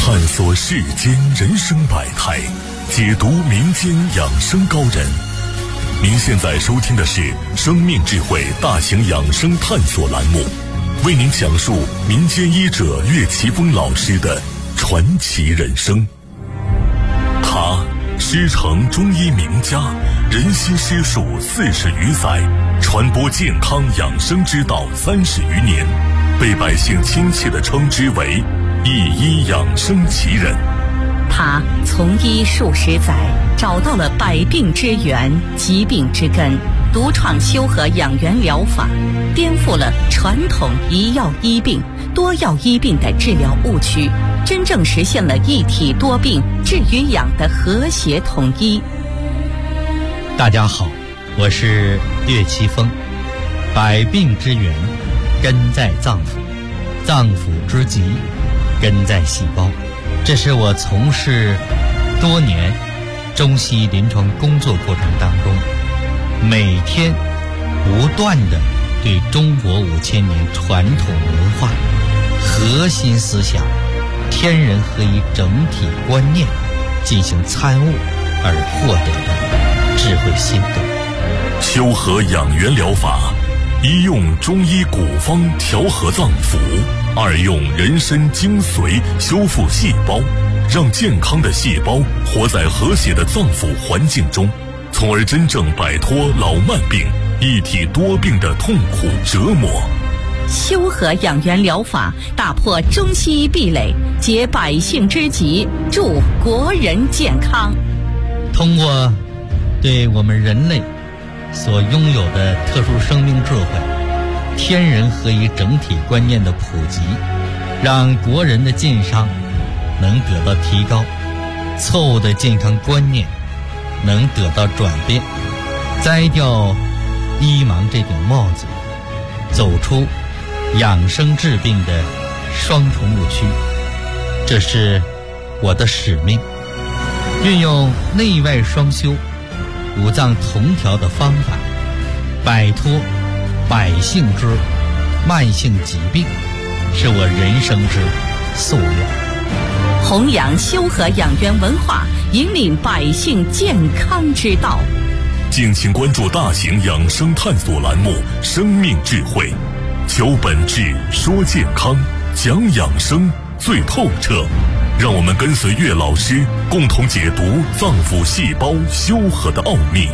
探索世间人生百态，解读民间养生高人。您现在收听的是生命智慧大型养生探索栏目，为您讲述民间医者岳奇峰老师的传奇人生。他师承中医名家，人心师术40余载，传播健康养生之道30余年，被百姓亲切地称之为一医养生奇人。 他从医数十载，找到了百病之源、疾病之根，独创修和养元疗法，颠覆了传统一药医病、多药医病的治疗误区，真正实现了一体多病、治与养的和谐统一。 大家好，我是岳奇峰。百病之源根在脏腑，脏腑之疾根在细胞。这是我从事多年中西医临床工作过程当中，每天不断地对中国5000年传统文化核心思想天人合一整体观念进行参悟而获得的智慧心得。 修和养元疗法，一用中医古方调和脏腑，二用人参精髓修复细胞，让健康的细胞活在和谐的脏腑环境中，从而真正摆脱老慢病、一体多病的痛苦折磨。 修和养元疗法打破中西医壁垒，解百姓之急，助国人健康。 通过对我们人类所拥有的特殊生命智慧、天人合一整体观念的普及，让国人的健康能得到提高，错误的健康观念能得到转变，摘掉医盲这顶帽子，走出养生治病的双重误区。这是我的使命，运用内外双修、五脏同调的方法，摆脱百姓之慢性疾病，是我人生之夙愿。 弘扬修和养元文化，引领百姓健康之道。 敬请关注大型养生探索栏目《生命智慧》，求本质，说健康，讲养生最透彻。让我们跟随岳老师，共同解读脏腑细胞修和的奥秘。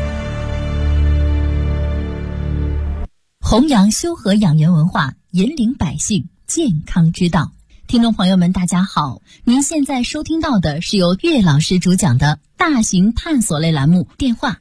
弘扬修和养元文化，引领百姓健康之道。听众朋友们大家好，您现在收听到的是由岳老师主讲的大型探索类栏目，电话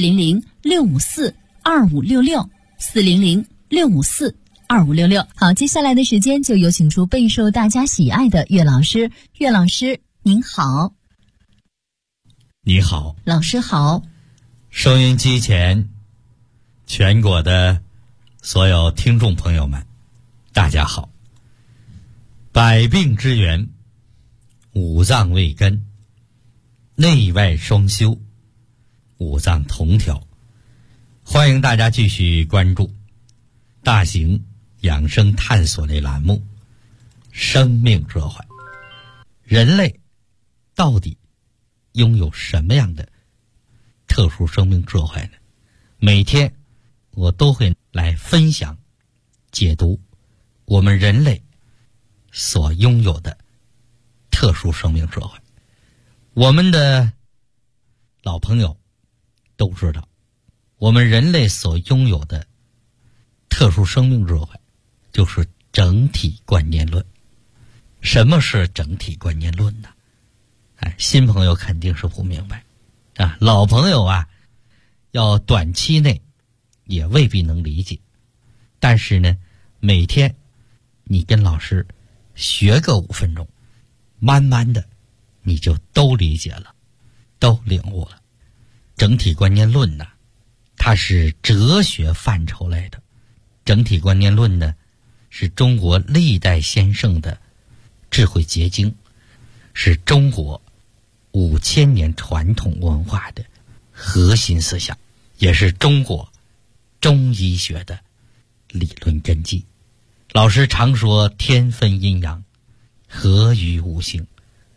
400-654-2566 400-654-2566。好，接下来的时间就有请出备受大家喜爱的岳老师。岳老师您好。 你好。 老师好。 收音机前全国的所有听众朋友们大家好。百病之源，五脏为根，内外双修，五脏同调。欢迎大家继续关注大型养生探索类栏目《生命智慧》。人类到底拥有什么样的特殊生命智慧呢？每天我都会来分享解读我们人类所拥有的特殊生命智慧。我们的老朋友都知道，我们人类所拥有的特殊生命智慧就是整体观念论。什么是整体观念论呢？新朋友肯定是不明白啊，老朋友啊，要短期内也未必能理解。但是呢，每天你跟老师学个5分钟，慢慢的你就都理解了，都领悟了。整体观念论呢，它是哲学范畴类的。整体观念论呢，是中国历代先圣的智慧结晶，是中国5000年传统文化的核心思想，也是中国中医学的理论根基。老师常说天分阴阳，合于五行，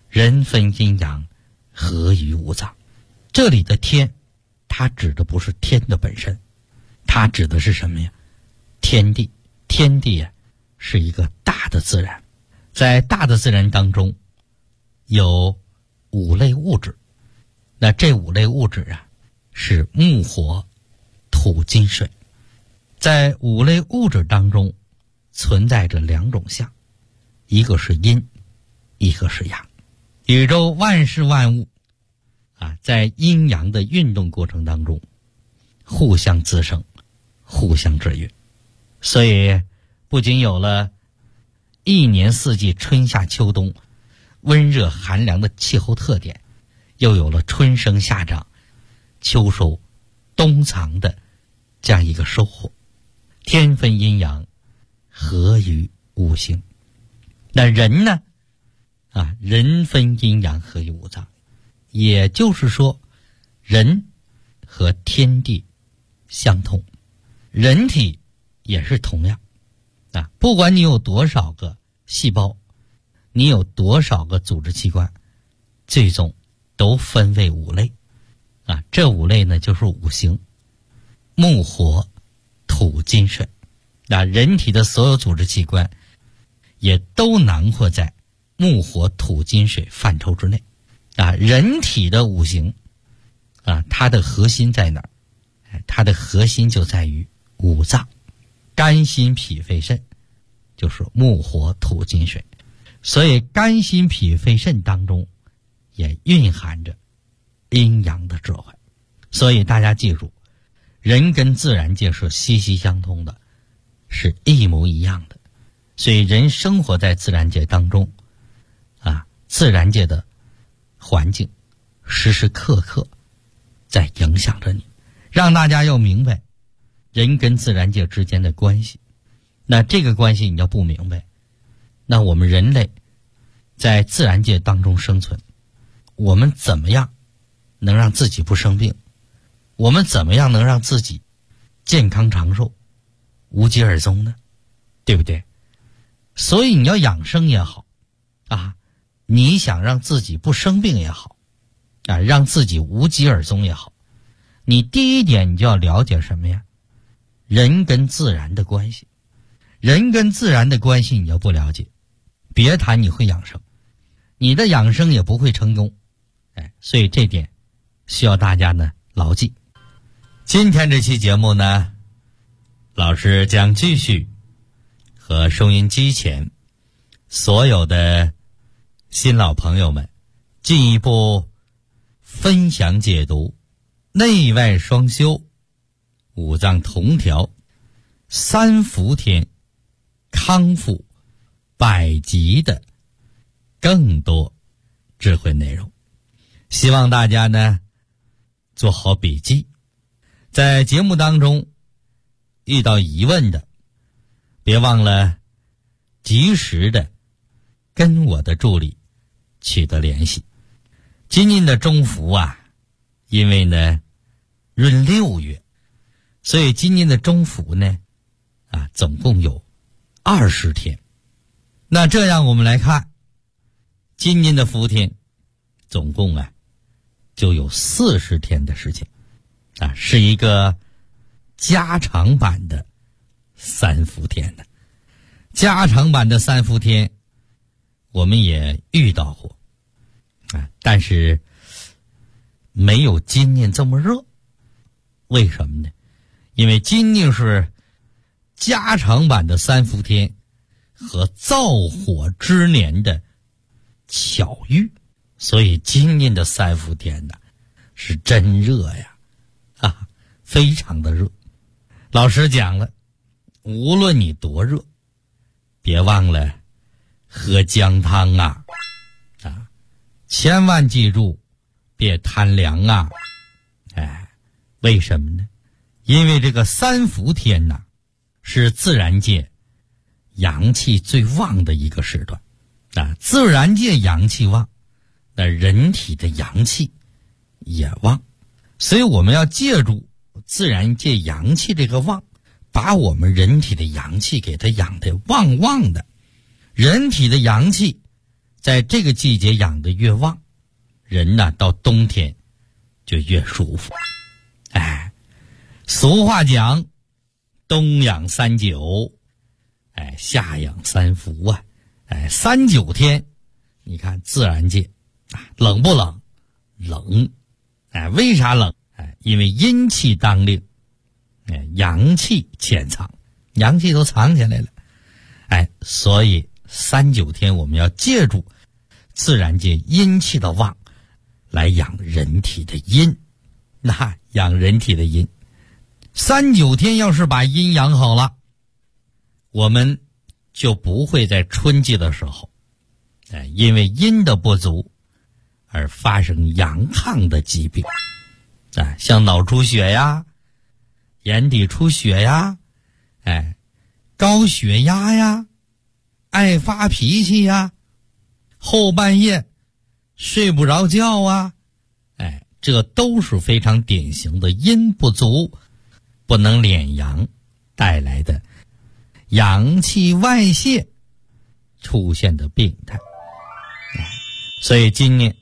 人分阴阳，合于五脏。这里的天，它指的不是天的本身，它指的是什么呀？天地。天地啊，是一个大的自然，在大的自然当中有5类物质。那这5类物质啊，是木火土金水。在5类物质当中存在着2种相，一个是阴，一个是阳。宇宙万事万物啊，在阴阳的运动过程当中互相滋生，互相制约。所以不仅有了一年四季春夏秋冬温热寒凉的气候特点，又有了春生夏长秋收冬藏的这样一个收获。天分阴阳，合于五行。那人呢人分阴阳，合于五脏。也就是说，人和天地相通，人体也是同样不管你有多少个细胞，你有多少个组织器官，最终都分为5类这5类呢，就是五行：木火土金水。人体的所有组织器官也都囊括在木火土金水范畴之内人体的五行它的核心在哪儿？它的核心就在于五脏，肝心脾肺肾，就是木火土金水。所以肝心脾肺肾当中也蕴含着阴阳的智慧。所以大家记住，人跟自然界是息息相通的，是一模一样的。所以人生活在自然界当中自然界的环境时时刻刻在影响着你，让大家要明白人跟自然界之间的关系。那这个关系你要不明白，那我们人类在自然界当中生存，我们怎么样能让自己不生病？我们怎么样能让自己健康长寿，无疾而终呢？对不对？所以你要养生也好你想让自己不生病也好让自己无疾而终也好，你第一点你就要了解什么呀？人跟自然的关系。人跟自然的关系你要不了解，别谈你会养生，你的养生也不会成功。所以这点需要大家呢牢记。今天这期节目呢，老师将继续和收音机前所有的新老朋友们进一步分享解读内外双修、五脏同调、三伏天康复百疾的更多智慧内容。希望大家呢做好笔记，在节目当中遇到疑问的，别忘了及时的跟我的助理取得联系。今年的中伏因为呢闰6月，所以今年的中伏呢总共有20天。那这样我们来看，今年的伏天总共就有40天的时间是一个加长版的三伏天的。加长版的三伏天我们也遇到过但是没有今年这么热。为什么呢？因为今年是加长版的三伏天和燥火之年的巧遇，所以今年的三伏天是真热呀非常的热。老师讲了，无论你多热，别忘了喝姜汤千万记住别贪凉为什么呢？因为这个三伏天是自然界阳气最旺的一个时段自然界阳气旺，那人体的阳气也旺，所以我们要借助自然界阳气这个旺，把我们人体的阳气给它养得旺旺的。人体的阳气在这个季节养得越旺，人呢到冬天就越舒服。哎，俗话讲，冬养三九，哎，夏养三伏啊，哎，39天，你看自然界啊，冷不冷？冷。哎，为啥冷？哎，因为阴气当令，哎，阳气潜藏，阳气都藏起来了。哎，所以39天我们要借助自然界阴气的旺来养人体的阴。那养人体的阴，39天要是把阴养好了，我们就不会在春季的时候，因为阴的不足而发生阳亢的疾病，像脑出血呀、眼底出血呀、高血压呀、爱发脾气呀、后半夜睡不着觉啊，这都是非常典型的阴不足、不能敛阳带来的阳气外泄出现的病态。所以今年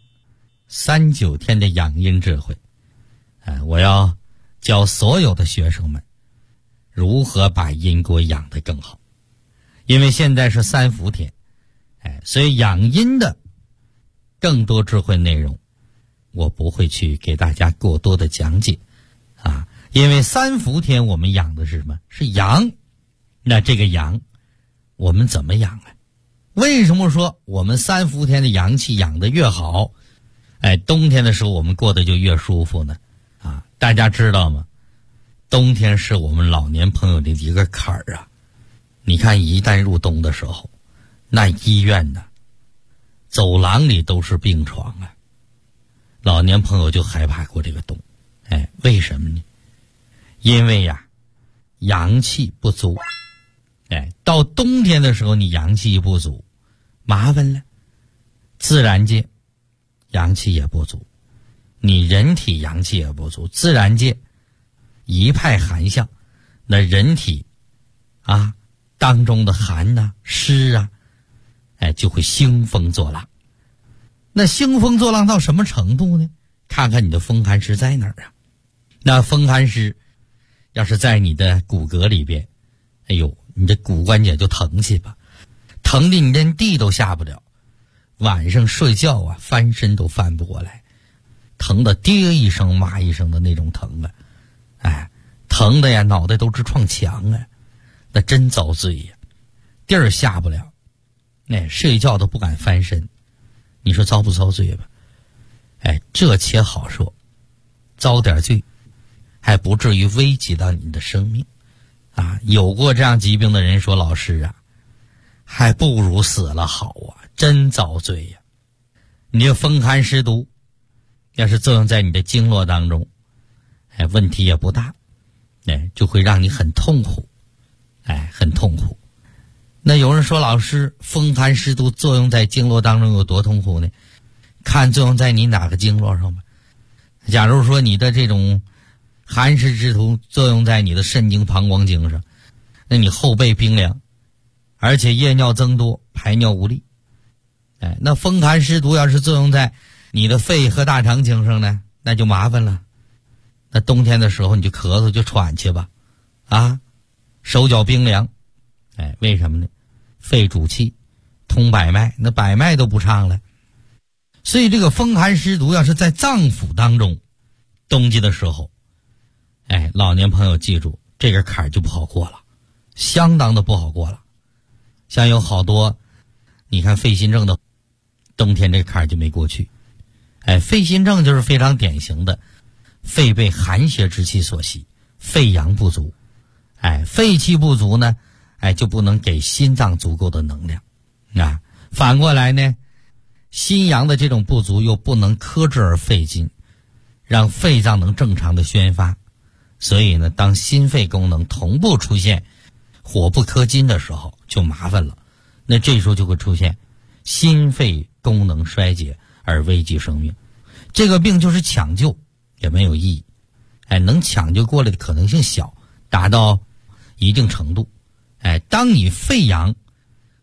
39天的养阴智慧，我要教所有的学生们如何把阴锅养得更好。因为现在是三伏天，所以养阴的更多智慧内容我不会去给大家过多的讲解啊，因为三伏天我们养的是什么？是阳。那这个阳我们怎么养啊？为什么说我们三伏天的阳气养得越好，冬天的时候我们过得就越舒服呢？啊，大家知道吗？冬天是我们老年朋友的一个坎儿啊。你看一旦入冬的时候，那医院呢，走廊里都是病床啊。老年朋友就害怕过这个冬，为什么呢？因为呀，阳气不足，到冬天的时候你阳气不足，麻烦了。自然界阳气也不足，你人体阳气也不足，自然界一派寒象，那人体啊当中的寒啊湿啊，就会兴风作浪。那兴风作浪到什么程度呢？看看你的风寒湿在哪儿啊？那风寒湿要是在你的骨骼里边，你的骨关节就疼去吧，疼的你连地都下不了，晚上睡觉啊翻身都翻不过来，疼的爹一声妈一声的那种疼啊，疼的呀脑袋都直撞墙啊，那真遭罪呀，地儿下不了，睡觉都不敢翻身，你说遭不遭罪吧？这且好说，遭点罪还不至于危及到你的生命啊！有过这样疾病的人说，老师啊，还不如死了好啊，真遭罪呀！你这风寒湿毒要是作用在你的经络当中，问题也不大，就会让你很痛苦，很痛苦。那有人说，老师，风寒湿毒作用在经络当中有多痛苦呢？看作用在你哪个经络上吧。假如说你的这种寒湿之毒作用在你的肾经、膀胱经上，那你后背冰凉，而且夜尿增多，排尿无力。那风寒湿毒要是作用在你的肺和大肠经上呢，那就麻烦了。那冬天的时候你就咳嗽就喘去吧，手脚冰凉，为什么呢？肺主气，通百脉，那百脉都不畅了。所以这个风寒湿毒要是在脏腑当中，冬季的时候，老年朋友记住，这个坎儿就不好过了，相当的不好过了。像有好多，你看肺心症的，冬天这个坎儿就没过去。肺心症就是非常典型的，肺被寒邪之气所袭，肺阳不足，肺气不足呢，就不能给心脏足够的能量啊。反过来呢，心阳的这种不足又不能克制而肺筋，让肺脏能正常的宣发。所以呢，当心肺功能同步出现火不克金的时候，就麻烦了。那这时候就会出现心肺功能衰竭而危及生命。这个病就是抢救也没有意义，能抢救过来的可能性小，达到一定程度。当你肺阳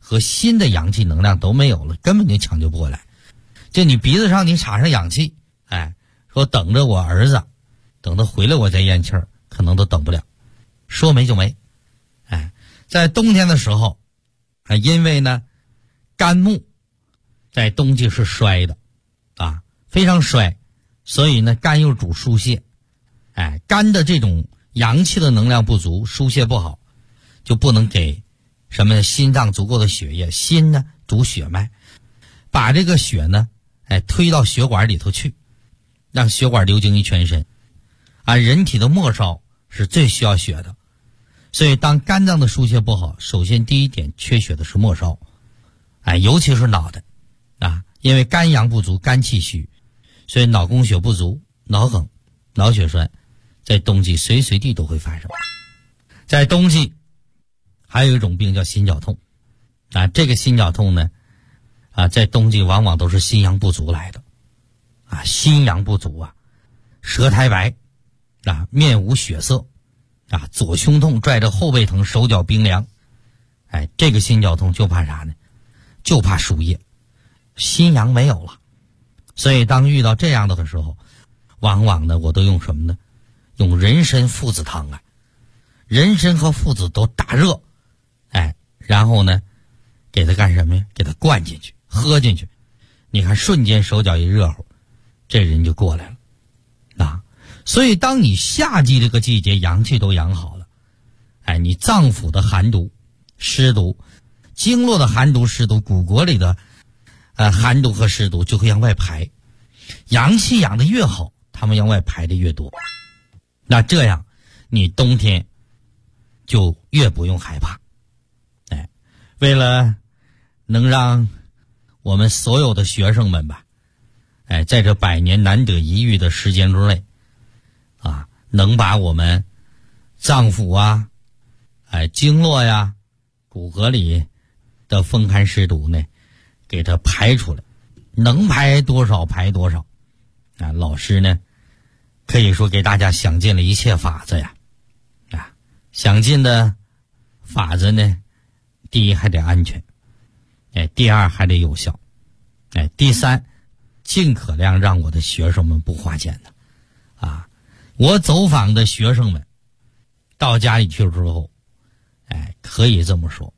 和新的阳气能量都没有了，根本就抢救不过来。就你鼻子上你插上氧气，说等着我儿子，等他回来我再咽气儿，可能都等不了，说没就没。在冬天的时候，因为呢肝木在冬季是衰的非常衰，所以呢肝又主疏泄，肝的这种阳气的能量不足，疏泄不好，就不能给什么心脏足够的血液。心呢主血脉，把这个血呢推到血管里头去，让血管流经于全身。人体的末梢是最需要血的，所以当肝脏的疏泄不好，首先第一点缺血的是末梢，尤其是脑袋因为肝阳不足，肝气虚，所以脑供血不足，脑梗、脑血栓在冬季随随地都会发生。在冬季还有一种病叫心绞痛这个心绞痛呢在冬季往往都是心阳不足来的心阳不足舌苔白面无血色左胸痛，拽着后背疼，手脚冰凉。这个心绞痛就怕啥呢？就怕输液，心阳没有了。所以当遇到这样的时候，往往呢我都用什么呢？用人参附子汤人参和附子都打热，然后呢给它干什么呀？给它灌进去，喝进去，你看瞬间手脚一热乎，这人就过来了所以当你夏季这个季节阳气都养好了，你脏腑的寒毒湿毒，经络的寒毒湿毒，骨骼里的寒毒和湿毒就会向外排，阳气养得越好，他们向外排的越多。那这样你冬天就越不用害怕。为了能让我们所有的学生们吧在这100年难得一遇的时间之内能把我们脏腑经络呀、骨骼里的风寒湿毒呢给它排出来，能排多少排多少老师呢可以说给大家想尽了一切法子呀想尽的法子呢，第一还得安全第二还得有效第三尽可量让我的学生们不花钱的我走访的学生们到家里去之后可以这么说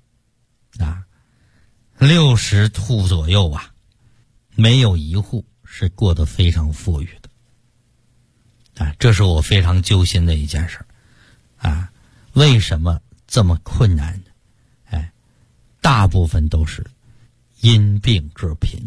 60户左右没有一户是过得非常富裕的这是我非常揪心的一件事为什么这么困难呢？大部分都是因病致贫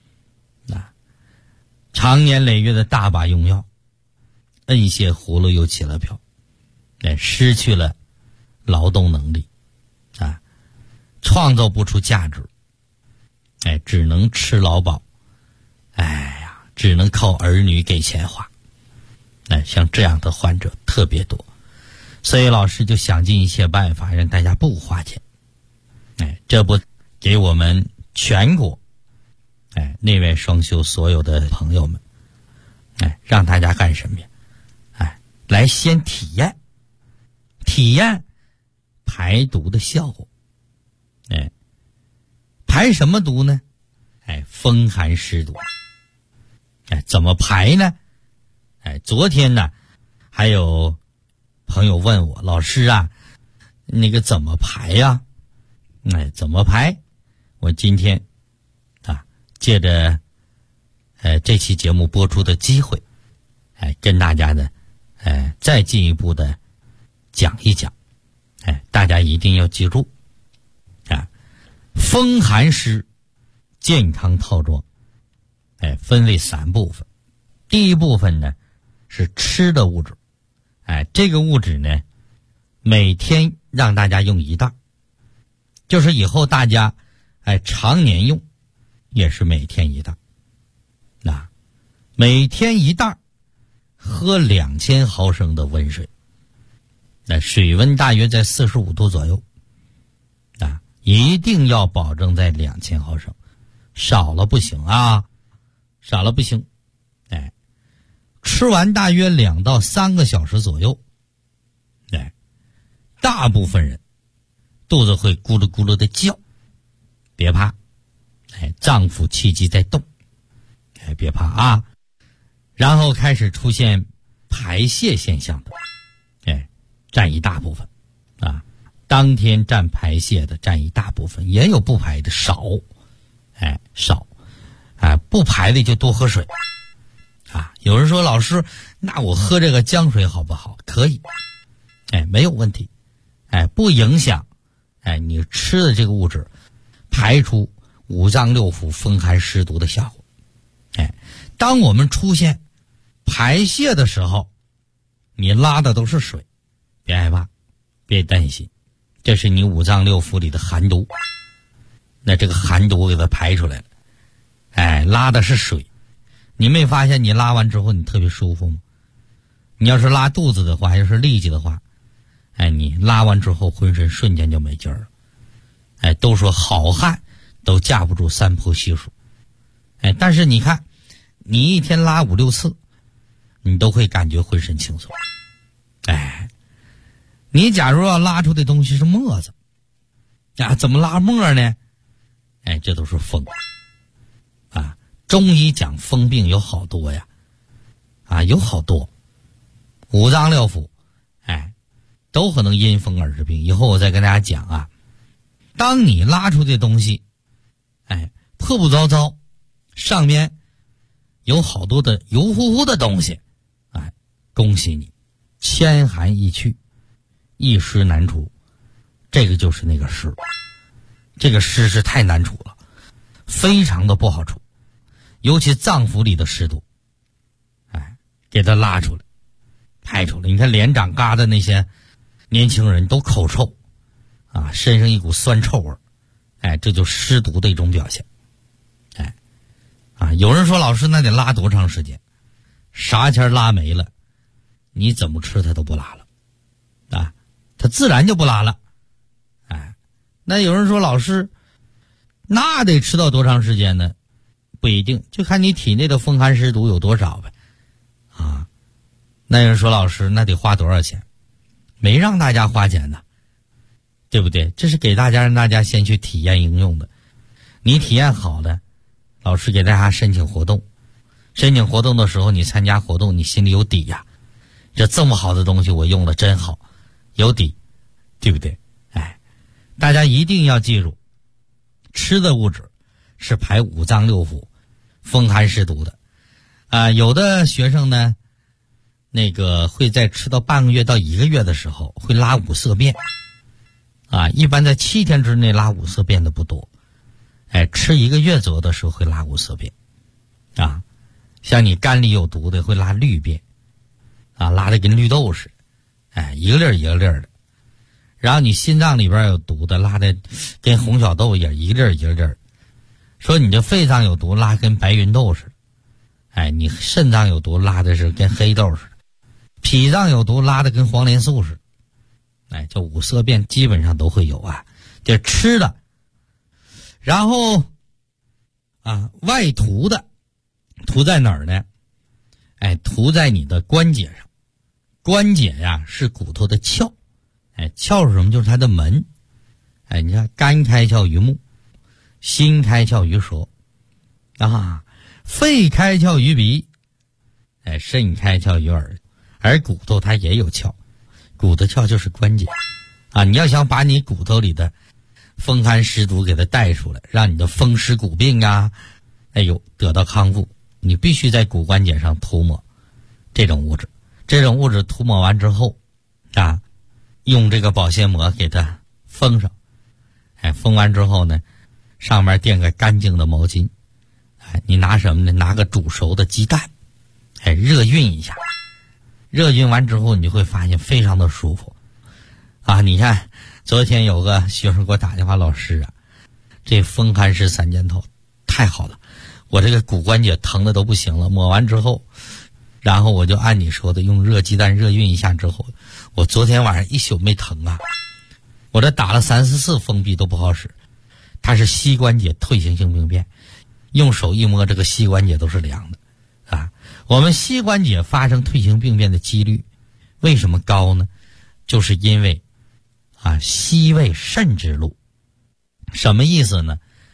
常年累月的大把用药，摁下葫芦又起了瓢失去了劳动能力创造不出价值只能吃劳保只能靠儿女给钱花像这样的患者特别多，所以老师就想尽一切办法让大家不花钱这不给我们全国内外双修所有的朋友们让大家干什么呀来先体验排毒的效果排什么毒呢风寒湿毒怎么排呢昨天呢还有朋友问我，老师那个怎么排呀怎么排？我今天借着这期节目播出的机会跟大家呢再进一步的讲一讲大家一定要记住风寒湿健康套装分为3部分。第一部分呢是吃的物质这个物质呢每天让大家用1袋，就是以后大家常年用也是每天1袋每天1袋，喝2000毫升的温水水温大约在45度左右一定要保证在2000毫升，少了不行少了不行吃完大约2到3个小时左右大部分人肚子会咕噜咕噜的叫别怕，脏腑气机在动，别怕啊。然后开始出现排泄现象的，占一大部分啊。当天占排泄的占一大部分，也有不排的少，少，不排的就多喝水啊。有人说老师，那我喝这个姜水好不好？可以，没有问题，不影响你吃的这个物质排出五脏六腑风寒湿毒的效果。当我们出现排泄的时候，你拉的都是水，别害怕，别担心，这是你五脏六腑里的寒毒，那这个寒毒给它排出来了，拉的是水。你没发现你拉完之后你特别舒服吗？你要是拉肚子的话，要是痢疾的话，你拉完之后浑身瞬间就没劲儿了。都说好汉都架不住三坡稀疏，但是你看，你一天拉5、6次，你都会感觉浑身轻松。你假如要拉出的东西是沫子，怎么拉沫呢？这都是风啊。中医讲风病有好多呀，有好多，五脏六腑，都可能因风而致病。以后我再跟大家讲啊。当你拉出的东西，破布糟糟，上面有好多的油乎乎的东西，恭喜你，千寒易去，一湿难除。这个就是那个湿，这个湿是太难除了，非常的不好除，尤其脏腑里的湿毒，给它拉出来，排出来。你看脸长疙瘩那些年轻人都口臭身上一股酸臭味，这就湿毒的一种表现。有人说老师那得拉多长时间？啥钱拉没了，你怎么吃它都不拉了，它自然就不拉了。那有人说老师，那得吃到多长时间呢？不一定，就看你体内的风寒湿毒有多少呗。那有人说老师，那得花多少钱？没让大家花钱呢，对不对？这是给大家让大家先去体验应用的。你体验好了，老师给大家申请活动。申请活动的时候，你参加活动，你心里有底呀。这么好的东西我用了真好，有底，对不对？大家一定要记住，吃的物质是排五脏六腑风寒湿毒的。有的学生呢，会在吃到半个月到1个月的时候会拉五色便。一般在7天之内拉五色便的不多，吃1个月左右的时候会拉五色便，像你肝里有毒的会拉绿便，拉的跟绿豆似的，一个粒儿一个粒儿的。然后你心脏里边有毒的拉的跟红小豆也一个粒儿一个粒儿。说你这肺脏有毒拉跟白芸豆似的，你肾脏有毒拉的是跟黑豆似的，脾脏有毒拉的跟黄连素似的。这五色便基本上都会有这吃的。然后外涂的，涂在哪儿呢？涂在你的关节上。关节是骨头的窍，窍是什么？就是它的门。你看肝开窍于目，心开窍于舌，肺开窍于鼻，肾开窍于耳。而骨头它也有窍，骨头窍就是关节你要想把你骨头里的风寒湿毒给它带出来，让你的风湿骨病得到康复，你必须在骨关节上涂抹这种物质。这种物质涂抹完之后用这个保鲜膜给它封上。封完之后呢，上面垫个干净的毛巾。你拿什么呢？拿个煮熟的鸡蛋，热熨一下。热熨完之后，你就会发现非常的舒服。你看，昨天有个学生给我打电话，老师这风寒湿3件套太好了，我这个骨关节疼的都不行了。抹完之后，然后我就按你说的用热鸡蛋热熨一下之后，我昨天晚上一宿没疼我这打了3、4次封闭都不好使。它是膝关节退行性病变，用手一摸这个膝关节都是凉的我们膝关节发生退行病变的几率为什么高呢？就是因为膝为肾之路。什么意思呢？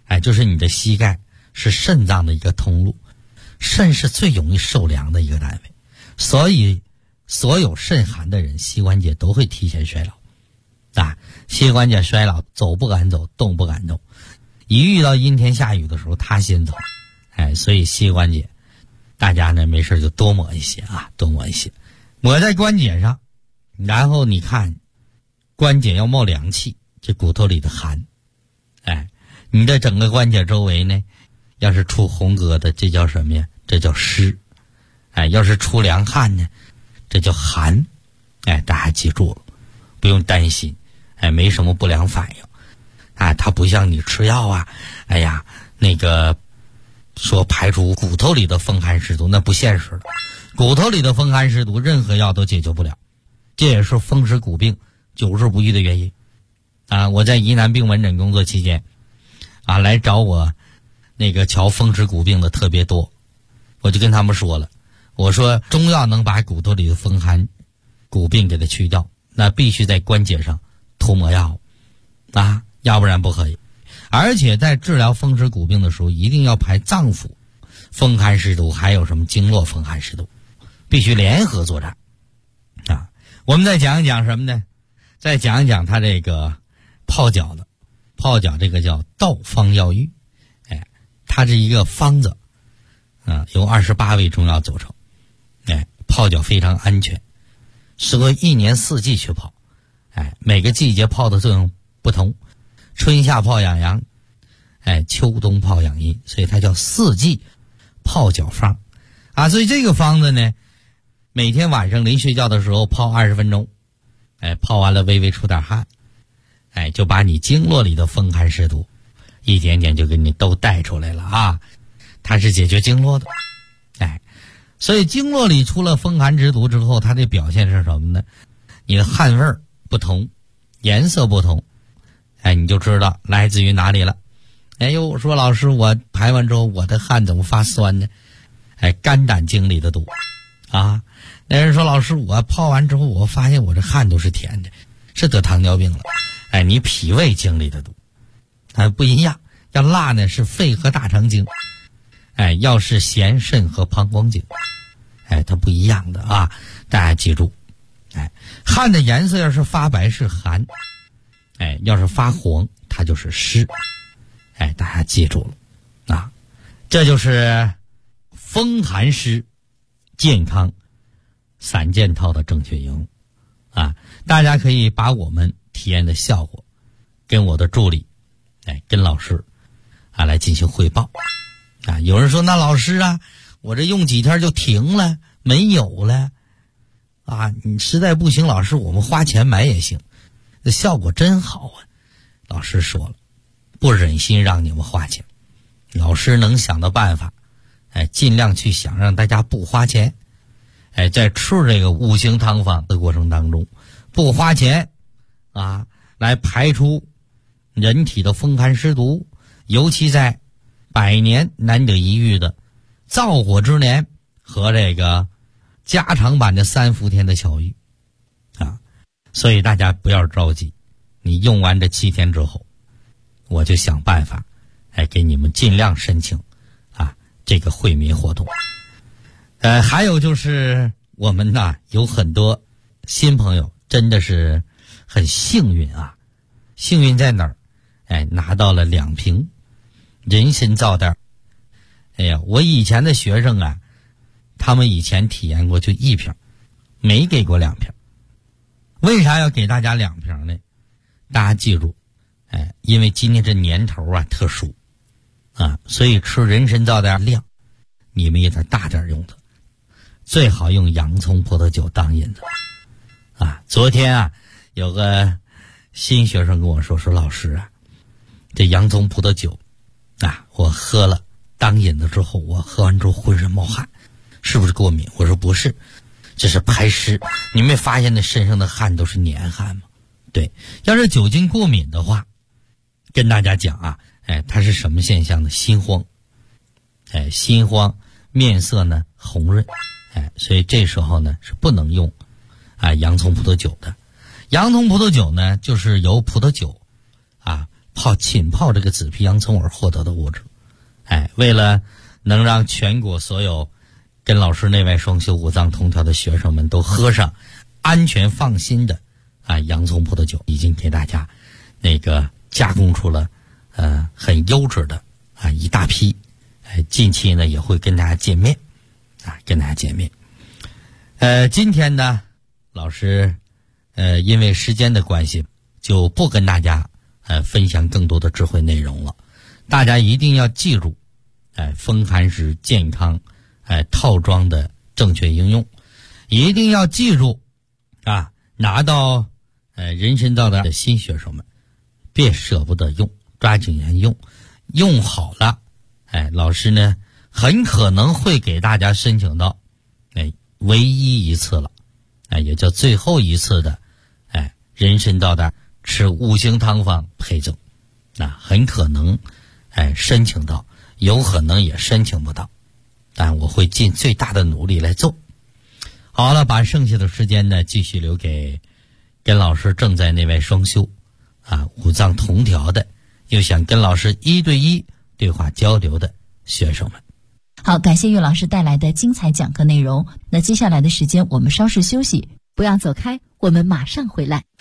就是你的膝盖是肾脏的一个通路，肾是最容易受凉的一个单位，所以所有肾寒的人膝关节都会提前衰老啊。膝关节衰老，走不敢走，动不敢动，一遇到阴天下雨的时候他先走，所以膝关节大家呢没事就多抹一些啊，多抹一些，抹在关节上，然后你看关节要冒凉气，这骨头里的寒，你的整个关节周围呢要是出红疙瘩，这叫什么呀？这叫湿。要是出凉汗呢，这叫寒。大家记住了，不用担心，没什么不良反应。它不像你吃药啊，那个说排除骨头里的风寒湿毒，那不现实的。骨头里的风寒湿毒，任何药都解决不了，这也是风湿骨病久治不愈的原因。我在疑难病门诊工作期间，来找我那个瞧风湿骨病的特别多，我就跟他们说了，我说中药能把骨头里的风寒骨病给它去掉，那必须在关节上涂抹药要不然不可以。而且在治疗风湿骨病的时候，一定要排脏腑风寒湿毒，还有什么经络风寒湿毒，必须联合作战我们再讲一讲什么呢？再讲一讲他这个泡脚的。泡脚这个叫道方药浴，它是一个方子由28味中药组成，泡脚非常安全，适合一年四季去泡，每个季节泡的作用不同，春夏泡养阳，秋冬泡养阴，所以它叫四季泡脚方所以这个方子呢，每天晚上临睡觉的时候泡20分钟，泡完了微微出点汗，就把你经络里的风寒湿毒一点点就给你都带出来了它是解决经络的，所以经络里出了风寒之毒之后，它的表现是什么呢？你的汗味儿不同，颜色不同，你就知道来自于哪里了。我说老师，我排完之后我的汗怎么发酸呢？肝胆经里的毒那人说老师，我泡完之后我发现我这汗都是甜的，是得糖尿病了。你脾胃经里的毒不一样，要辣呢是肺和大肠经，要是咸肾和膀胱经，它不一样的大家记住，汗的颜色要是发白是寒，要是发黄它就是湿，大家记住了这就是风寒湿健康3件套的正确应用大家可以把我们体验的效果跟我的助理跟老师来进行汇报有人说那老师我这用几天就停了没有了你实在不行老师我们花钱买也行，这效果真好老师说了，不忍心让你们花钱，老师能想的办法尽量去想让大家不花钱，在吃这个5行汤方的过程当中不花钱来排出人体的风寒湿毒，尤其在100年难得一遇的燥火之年和这个加长版的3伏天的巧遇所以大家不要着急，你用完这7天之后，我就想办法给你们尽量申请这个惠民活动。还有就是我们有很多新朋友真的是很幸运幸运在哪儿？拿到了2瓶人参皂苷。我以前的学生他们以前体验过就1瓶，没给过2瓶。为啥要给大家2瓶呢？大家记住，因为今天这年头特殊所以吃人参皂苷量你们也得大点用的，最好用洋葱葡萄酒当引子昨天有个新学生跟我说老师这洋葱葡萄酒我喝了当引子之后，我喝完之后浑身冒汗，是不是过敏？我说不是，这是排湿。你没发现那身上的汗都是黏汗吗？对，要是酒精过敏的话，跟大家讲它是什么现象呢？心慌，心慌，面色呢红润，所以这时候呢是不能用洋葱葡萄酒的。洋葱葡萄酒呢就是由葡萄酒浸泡这个紫皮洋葱而获得的物质。为了能让全国所有跟老师内外双修五脏通调的学生们都喝上安全放心的洋葱葡萄酒，已经给大家加工出了很优质的一大批。近期呢也会跟大家见面今天呢老师因为时间的关系就不跟大家分享更多的智慧内容了。大家一定要记住风寒食健康套装的正确应用，一定要记住拿到人参道的新学生们别舍不得用，抓紧研用，用好了老师呢很可能会给大家申请到唯一一次了也叫最后一次的人参道的吃五行汤方配赠，很可能申请到，有可能也申请不到，但我会尽最大的努力来做。好了，把剩下的时间呢继续留给跟老师正在内外双修五脏同调的，又想跟老师一对一对话交流的学生们。 好，感谢岳老师带来的精彩讲课内容。那接下来的时间我们稍事休息，不要走开，我们马上回来。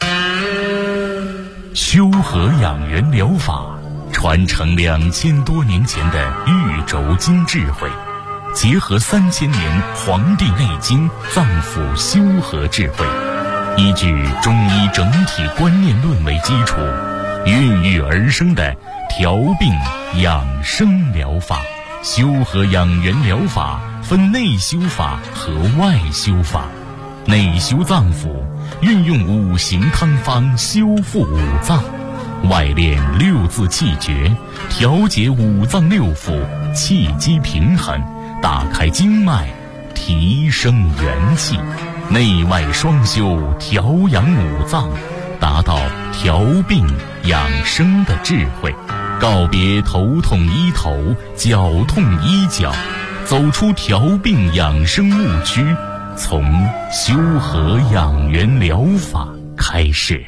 修和养元疗法传承2000多年前的玉轴经智慧，结合3000年《黄帝内经》脏腑修和智慧，依据中医整体观念论为基础，孕育而生的调病养生疗法。修和养元疗法分内修法和外修法。内修脏腑，运用五行汤方修复五脏；外练6字气诀，调节五脏六腑，气机平衡，打开经脉，提升元气。内外双修，调养五脏，达到调病养生的智慧。告别头痛医头，脚痛医脚，走出调病养生误区，从修和养元疗法开始。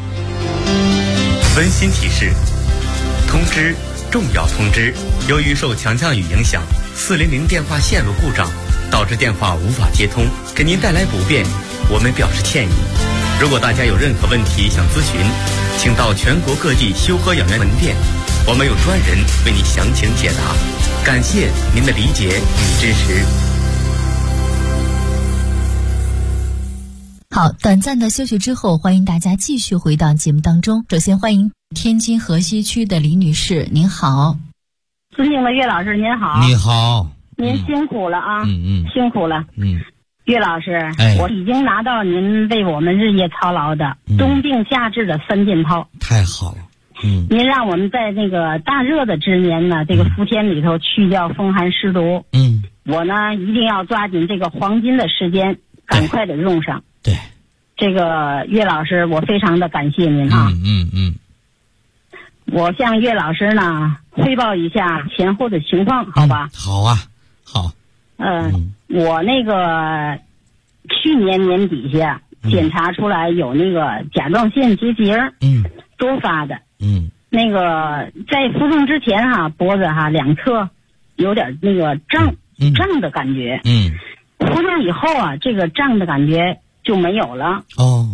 温馨提示：通知，重要通知！由于受强降雨影响，400电话线路故障，导致电话无法接通，给您带来不便，我们表示歉意。如果大家有任何问题想咨询，请到全国各地修和养元门店，我们有专人为你详情解答。感谢您的理解与支持。 好，短暂的休息之后，欢迎大家继续回到节目当中。首先欢迎天津河西区的李女士，您好。 尊敬的岳老师您好。 你好。 您辛苦了啊。辛苦了。岳老师，我已经拿到您为我们日夜操劳的冬病夏治的3件套。 太好了。 您让我们在那个大热的之年呢，这个伏天里头去掉风寒湿毒。我呢一定要抓紧这个黄金的时间，赶快的用上。 对， 这个岳老师，我非常的感谢您啊。我向岳老师呢汇报一下前后的情况，好吧？ 好啊，好。 我那个去年年底下检查出来有那个甲状腺结节，多发的。那个在服用之前脖子两侧有点那个胀的感觉。服用以后这个胀的感觉就没有了。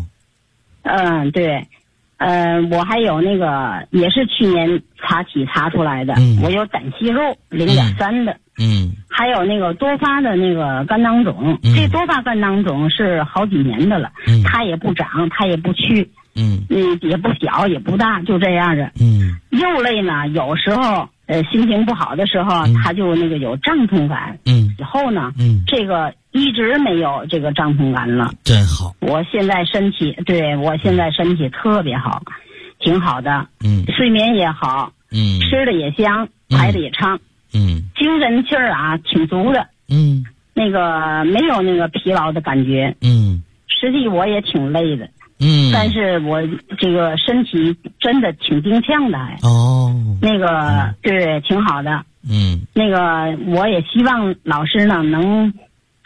对。我还有那个也是去年查体查出来的，我有胆息肉0.3的。还有那个多发的那个肝囊肿，这多发肝囊肿是好几年的了，它也不长，它也不去，也不小也不大，就这样的。肉类呢，有时候心情不好的时候，它就那个有胀痛感。以后呢，这个一直没有这个胀痛感了， 真好。 我现在身体特别好，挺好的。睡眠也好，吃的也香，排的也畅。精神气儿挺足的。那个没有那个疲劳的感觉。实际我也挺累的。但是我这个身体真的挺精强的那个对，挺好的。那个我也希望老师呢能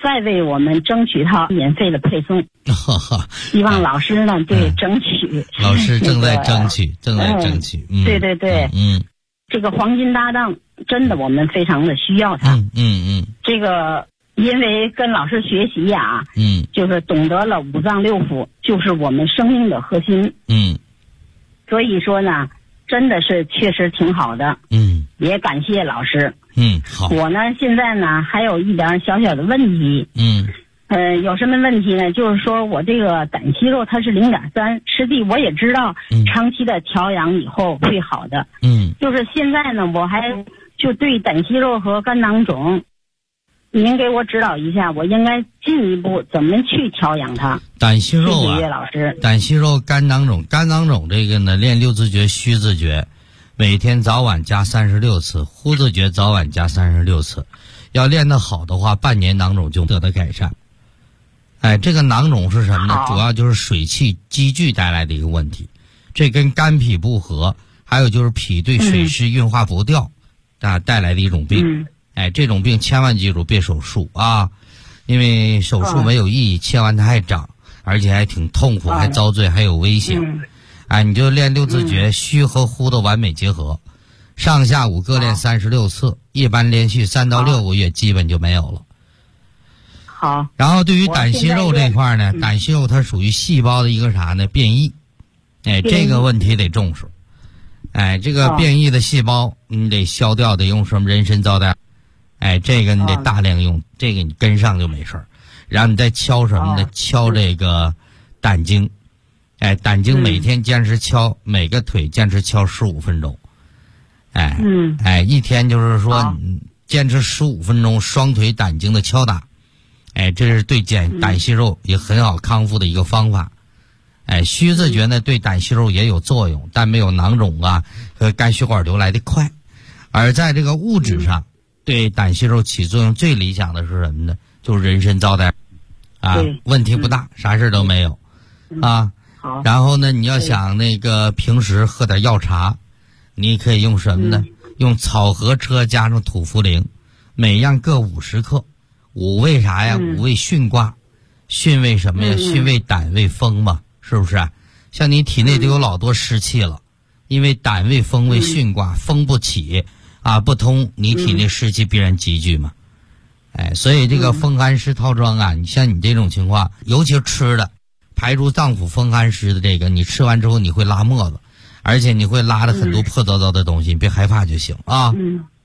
再为我们争取到免费的配送。希望老师呢，对，争取。 老师正在争取，正在争取。 对对对，这个黄金搭档真的我们非常的需要他。这个因为跟老师学习呀，就是懂得了五脏六腑，就是我们生命的核心。所以说呢，真的是确实挺好的。也感谢老师。 好。 我呢现在呢还有一点小小的问题。有什么问题呢？就是说我这个胆息肉它是0.3，实际我也知道，长期的调养以后会好的。就是现在呢，我还就对胆息肉和肝囊肿，您给我指导一下，我应该进一步怎么去调养它？ 胆息肉啊， 谢谢岳老师。 胆息肉、肝囊肿这个呢，练六字诀、虚字诀，每天早晚加36次，呼字诀早晚加36次。要练得好的话，半年囊肿就得到改善。这个囊肿是什么呢？主要就是水气积聚带来的一个问题，这跟肝脾不和，还有就是脾对水湿运化不掉带来的一种病。这种病千万记住别手术啊，因为手术没有意义，切完它还长，而且还挺痛苦，还遭罪，还有危险。你就练六字诀，虚和呼的完美结合，上下午各练36次，一般连续3到6个月基本就没有了。 好。 然后对于胆息肉这块呢，胆息肉它属于细胞的一个啥呢？变异。这个问题得重视。这个变异的细胞你得消掉，得用什么人参皂苷。这个你得大量用，这个你跟上就没事儿。然后你再敲什么呢？敲这个胆经。胆经每天坚持敲，每个腿坚持敲15分钟。一天就是说坚持15分钟双腿胆经的敲打。这是对减胆息肉也很好康复的一个方法。虚字诀呢对胆息肉也有作用，但没有囊肿啊和肝血管瘤来的快。而在这个物质上，对胆息肉起作用最理想的是什么呢？就是人参皂苷问题不大，啥事都没有然后呢，你要想那个平时喝点药茶，你可以用什么呢？用草禾车加上土茯苓，每样各50克。五味啥呀？五味巽卦，巽为什么呀？巽为胆为风嘛，是不是？像你体内都有老多湿气了，因为胆为风为巽卦，风不起不通，你体内湿气必然积聚嘛。所以这个风寒湿套装啊，你像你这种情况，尤其吃的排除脏腑风寒湿的这个，你吃完之后你会拉沫子，而且你会拉的很多破糟糟的东西，你别害怕就行啊。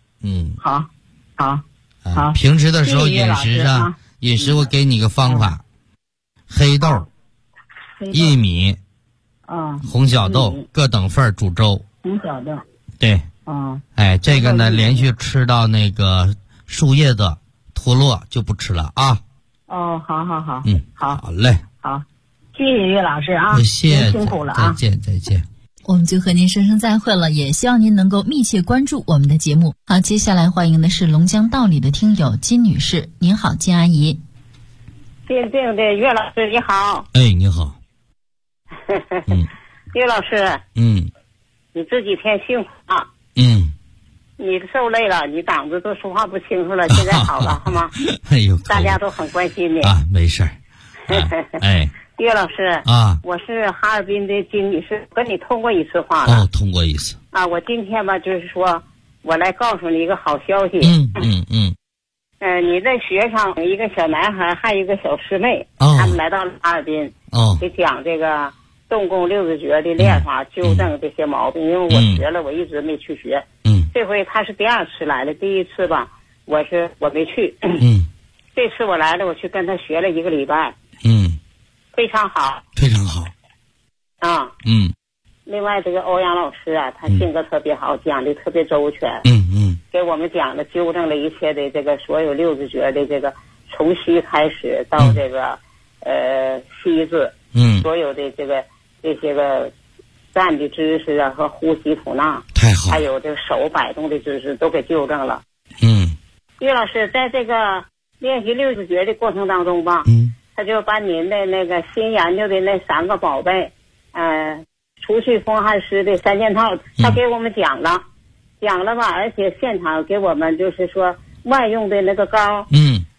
好。 平时的时候饮食我给你个方法，黑豆、薏米、红小豆各等份煮粥。 红小豆。 对。这个呢连续吃到那个树叶子脱落就不吃了啊。 好。 好嘞。 好，谢谢岳老师啊。 谢谢， 辛苦了啊。 再见。 我们就和您说声再会了，也希望您能够密切关注我们的节目。好，接下来欢迎的是龙江道里的听友金女士。您好，金阿姨。 对，岳老师你好。 你好。 岳老师。你这几天辛苦啊。你受累了，你嗓子都说话不清楚了，现在好了好吗？大家都很关心你没事儿。 岳老师我是哈尔滨的金女士，跟你通过一次话了。通过一次我今天吧就是说我来告诉你一个好消息。你在学上一个小男孩还有一个小师妹，他们来到哈尔滨给讲这个动功六字诀的练法，纠正这些毛病。因为我学了，我一直没去学。这回他是第2次来了，第1次吧我没去。这次我来了，我去跟他学了1个礼拜。非常好。另外这个欧阳老师他性格特别好，讲的特别周全。给我们讲的纠正了一切的这个所有六字诀的这个从虚开始到这个虚字，所有的这些个站的姿势和呼吸吐纳， 太好， 还有这个手摆动的姿势都给纠正了。岳老师在这个练习六字诀的过程当中吧，他就把您的那个新研究的那3个宝贝，除去风寒湿的3件套，他给我们讲了吧，而且现场给我们就是说外用的那个膏，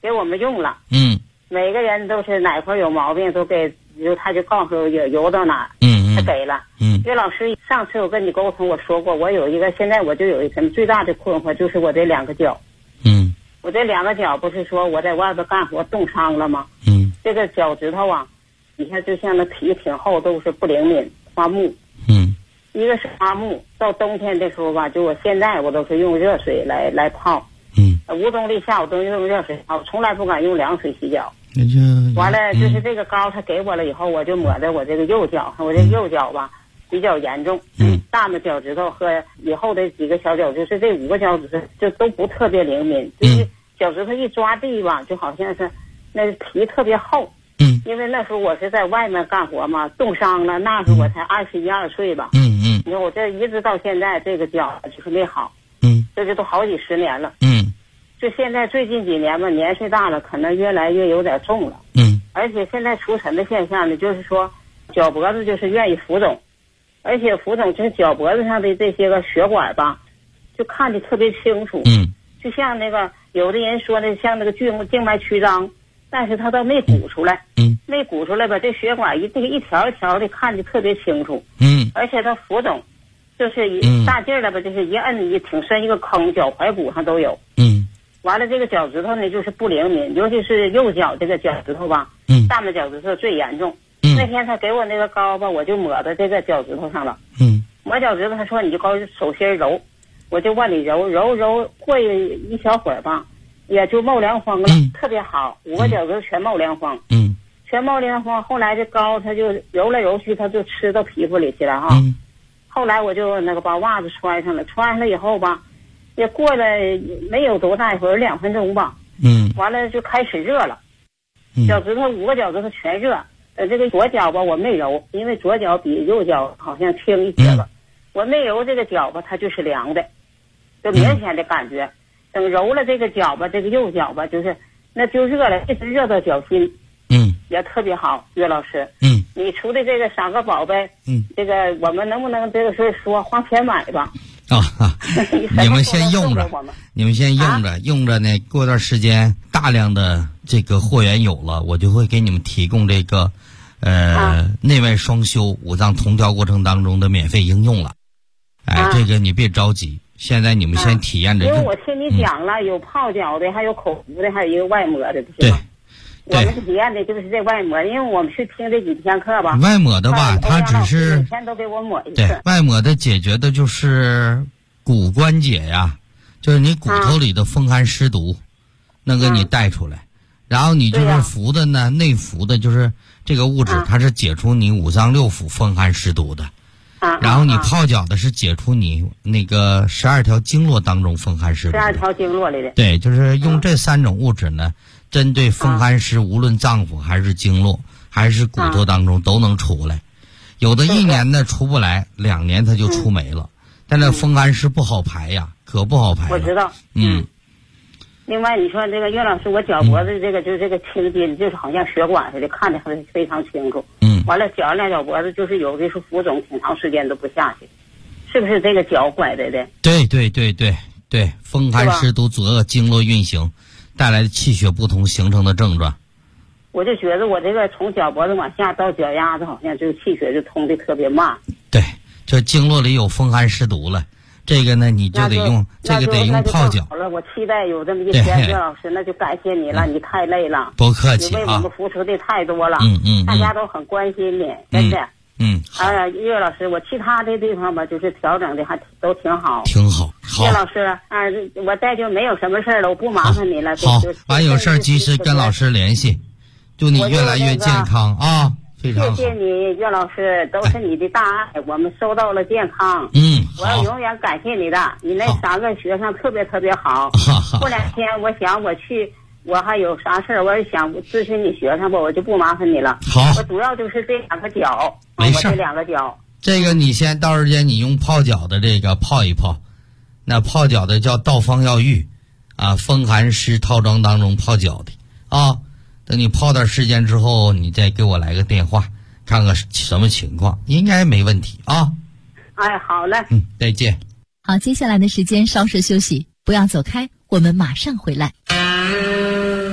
给我们用了。每个人都是哪块有毛病都给，他就告诉邮到哪，他给了。岳老师，上次我跟你沟通，我说过，我有一个，现在我就有一个最大的困惑，就是我这2个脚。我这2个脚不是说我在外边干活冻伤了吗？这个脚趾头啊，底下就像那皮挺厚，都是不灵敏，发木。一个是发木，到冬天的时候吧，就我现在我都是用热水来泡。无冬立夏我都用热水泡，从来不敢用凉水洗脚。完了就是这个膏他给我了以后，我就抹在我这个右脚上，我这右脚吧比较严重。大的脚趾头和以后的几个小脚，就是这5个脚趾头就都不特别灵敏，就是脚趾头一抓地吧，就好像是那皮特别厚。因为那时候我是在外面干活嘛，冻伤了，那时候我才21、22岁吧。你说我这一直到现在这个脚就是没好。这就都好几10年了。就现在最近几年吧，年岁大了，可能越来越有点重了。而且现在出尘的现象呢，就是说脚脖子就是愿意浮肿，而且浮肿就是脚脖子上的这些个血管吧，就看得特别清楚。就像那个有的人说的像那个静脉曲张，但是它都没鼓出来。没鼓出来吧，这血管一条一条的看得特别清楚。而且它浮肿就是大劲儿了吧，就是一摁一挺深一个坑，脚踝骨上都有。完了这个脚趾头呢就是不灵敏，尤其是右脚这个脚趾头吧，大拇脚趾头最严重。那天他给我那个膏吧，我就抹到这个脚趾头上了。抹脚趾头，他说你就高手心揉，我就往里揉，过一小会儿吧，也就冒凉风了，特别好，5个脚趾头全冒凉风。全冒凉风，后来这膏它就揉来揉去，它就吃到皮肤里去了哈。后来我就那个把袜子穿上了，穿上了以后吧，也过了没有多大一会儿，2分钟吧。完了就开始热了，脚趾头5个脚趾头全热。这个左脚吧我没揉，因为左脚比右脚好像轻一些了。我没揉这个脚吧，它就是凉的，就明显的感觉。等揉了这个脚吧，这个右脚吧，就是那就热了，一直热到脚心。也特别好，岳老师。你除了这个3个宝贝，这个我们能不能这个时候说花钱买吧？ 你们先用着，用着呢。过段时间大量的这个货源有了，我就会给你们提供这个内外双修5脏同调过程当中的免费应用了。这个你别着急，现在你们先体验着用。 因为我听你讲了，有泡脚的，还有口服的，还有一个外抹的，对吧？我们体验的就是这外抹，因为我们去听这几天课吧。 外抹的吧，它只是每天都给我抹一次。 对，外抹的解决的就是骨关节呀，就是你骨头里的风寒湿毒，能给你带出来。然后你就是服的呢，内服的就是这个物质，它是解除你5脏6腑风寒湿毒的。然后你泡脚的是解除你那个12条经络当中风寒湿毒。 12条经络里的。 对，就是用这3种物质呢。针对风寒湿，无论脏腑还是经络还是骨头当中都能出来。有的1年呢出不来，2年它就出没了。但那风寒湿不好排呀，可不好排了。 我知道。另外你说这个岳老师，我脚脖子这个就是这个青筋，就是好像血管似的，看得非常清楚。完了脚两脚脖子就是有的是浮肿，挺长时间都不下去，是不是这个脚拐的？ 对，风寒湿毒阻遏经络运行。带来的气血不通形成的症状， 我就觉得我这个从脚脖子往下到脚丫子，好像这个气血就通的特别慢。 对，这经络里有风寒湿毒了，这个呢你就得用这个得用泡脚。 好了，我期待有这么一天，岳老师，那就感谢你了，你太累了， 不客气你为我们付出的太多了，大家都很关心你，真的。岳老师，我其他的地方吧，就是调整的还都挺好。岳老师，我再就没有什么事了，我不麻烦你了。 好，完有事及时跟老师联系，祝你越来越健康啊！非常好。 谢谢你，岳老师，都是你的大爱，我们收到了健康。我要永远感谢你的，你那3个学生特别特别好。过2天我想我去。我还有啥事儿，我也想咨询你学生吧，我就不麻烦你了。 好， 我主要就是这2个脚， 没事。 我这2个脚， 这个你先到时间你用泡脚的这个泡一泡，那泡脚的叫道方药浴，风寒湿套装当中泡脚的啊。等你泡段时间之后，你再给我来个电话，看看什么情况，应该没问题啊。 好嘞。 再见。 好，接下来的时间稍事休息，不要走开，我们马上回来。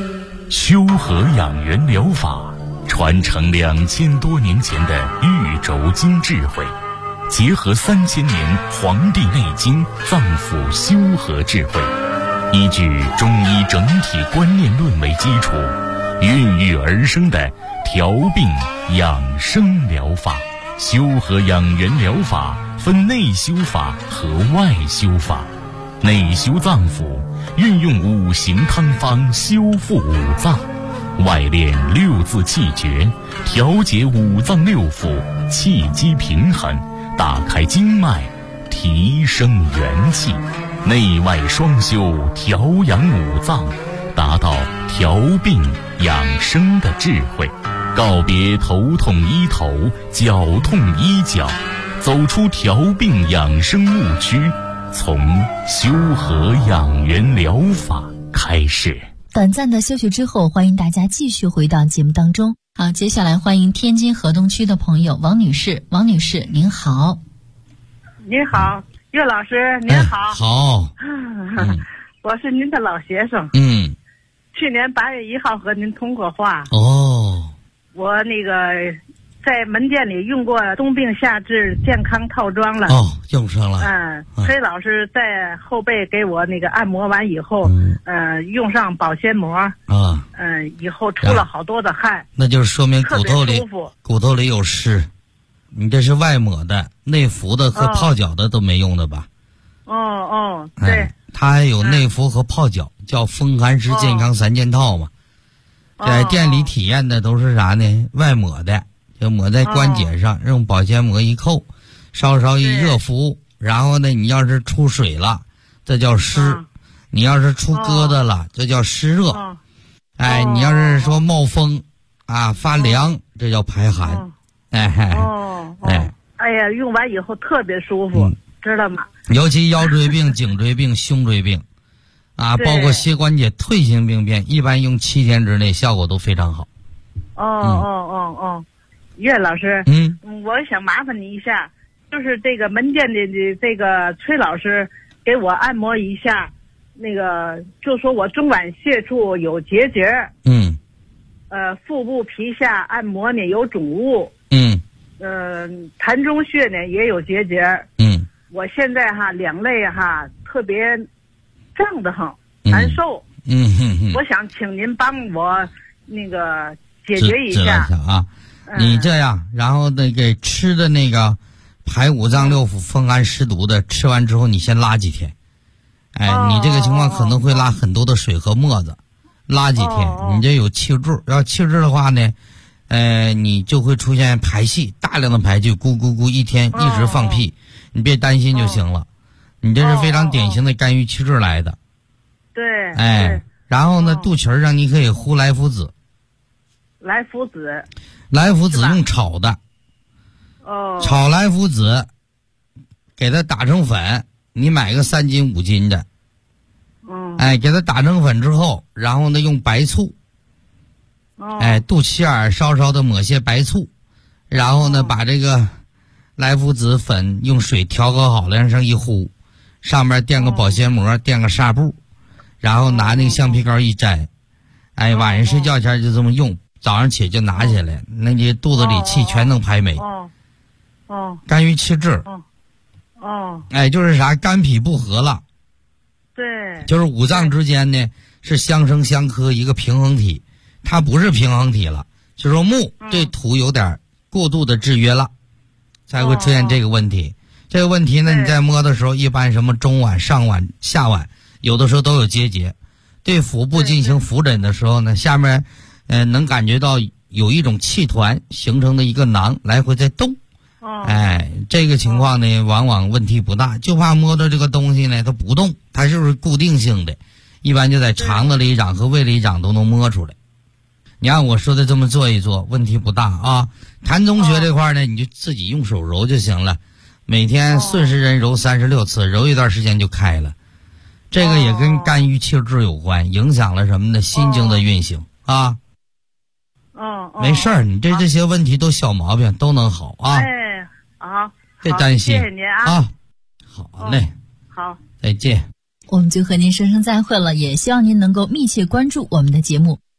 修和养元疗法传承2000多年前的玉轴经智慧，结合3000年《黄帝内经》脏腑修和智慧，依据中医整体观念论为基础，孕育而生的调病养生疗法。修和养元疗法分内修法和外修法。内修脏腑，运用5行汤方修复五脏；外练6字气诀，调节五脏六腑，气机平衡，打开经脉，提升元气。内外双修，调养五脏，达到调病养生的智慧。告别头痛医头，脚痛医脚，走出调病养生误区，从修和养元疗法开始。 短暂的休息之后，欢迎大家继续回到节目当中。好，接下来欢迎天津河东区的朋友王女士。王女士您好。 您好，岳老师您好。 好。 我是您的老学生。去年8月1号和您通过话。我那个在门店里用过冬病夏治健康套装了。 用上了。 崔老师在后背给我那个按摩完以后，用上保鲜膜。以后出了好多的汗。 那就是说明骨头里有湿。你这是外抹的，内服的和泡脚的都没用的吧？ 对。 它还有内服和泡脚，叫风寒湿健康3件套嘛。在店里体验的都是啥呢？外抹的，就抹在关节上，用保鲜膜一扣，稍稍一热敷，然后呢，你要是出水了，这叫湿；你要是出疙瘩了，这叫湿热。你要是说冒风啊发凉，这叫排寒。 哎呀，用完以后特别舒服，知道吗？ 尤其腰椎病、颈椎病、胸椎病。包括膝关节退行病变，一般用7天之内效果都非常好。 岳老师，我想麻烦你一下，就是这个门店的这个崔老师给我按摩一下，那个就说我中脘穴处有结节，腹部皮下按摩呢有肿物，膻中穴呢也有结节，我现在两肋特别胀得很，难受。我想请您帮我那个解决一下啊。你这样，然后那个吃的那个排五脏六腑、风寒湿毒的，吃完之后你先拉几天。你这个情况可能会拉很多的水和沫子，拉几天，你这有气滞。要气滞的话呢，你就会出现排气，大量的排气，咕咕咕一天一直放屁，你别担心就行了。你这是非常典型的肝郁气滞来的。 对。 然后呢，肚脐上你可以敷来附子。 来附子用炒的。炒来附子，给它打成粉，你买个3斤5斤的。给它打成粉之后，然后呢用白醋。肚脐眼稍稍的抹些白醋，然后呢把这个来附子粉用水调和好了，往上一糊。上面垫个保鲜膜，垫个纱布，然后拿那个橡皮膏一摘，晚上睡觉前就这么用，早上起就拿起来，那你肚子里气全能排没。肝郁气滞。就是啥，肝脾不和了。 对。 就是五脏之间呢是相生相克一个平衡体，它不是平衡体了，就说木对土有点过度的制约了，才会出现这个问题。这个问题呢，你在摸的时候，一般什么中脘、上脘、下脘，有的时候都有结节。对腹部进行扶诊的时候呢，下面，能感觉到有一种气团形成的一个囊来回在动。这个情况呢，往往问题不大，就怕摸到这个东西呢，它不动，它就是固定性的，一般就在肠子里长和胃里长都能摸出来。你按我说的这么做一做，问题不大啊。膻中穴这块呢，你就自己用手揉就行了。每天顺时针揉36次，揉一段时间就开了。这个也跟肝郁气滞有关，影响了什么呢？心经的运行啊。没事儿，你这些问题都小毛病，都能好啊。 好， 别担心。 谢谢您啊。 好嘞。 好， 再见。 我们就和您说声再会了，也希望您能够密切关注我们的节目。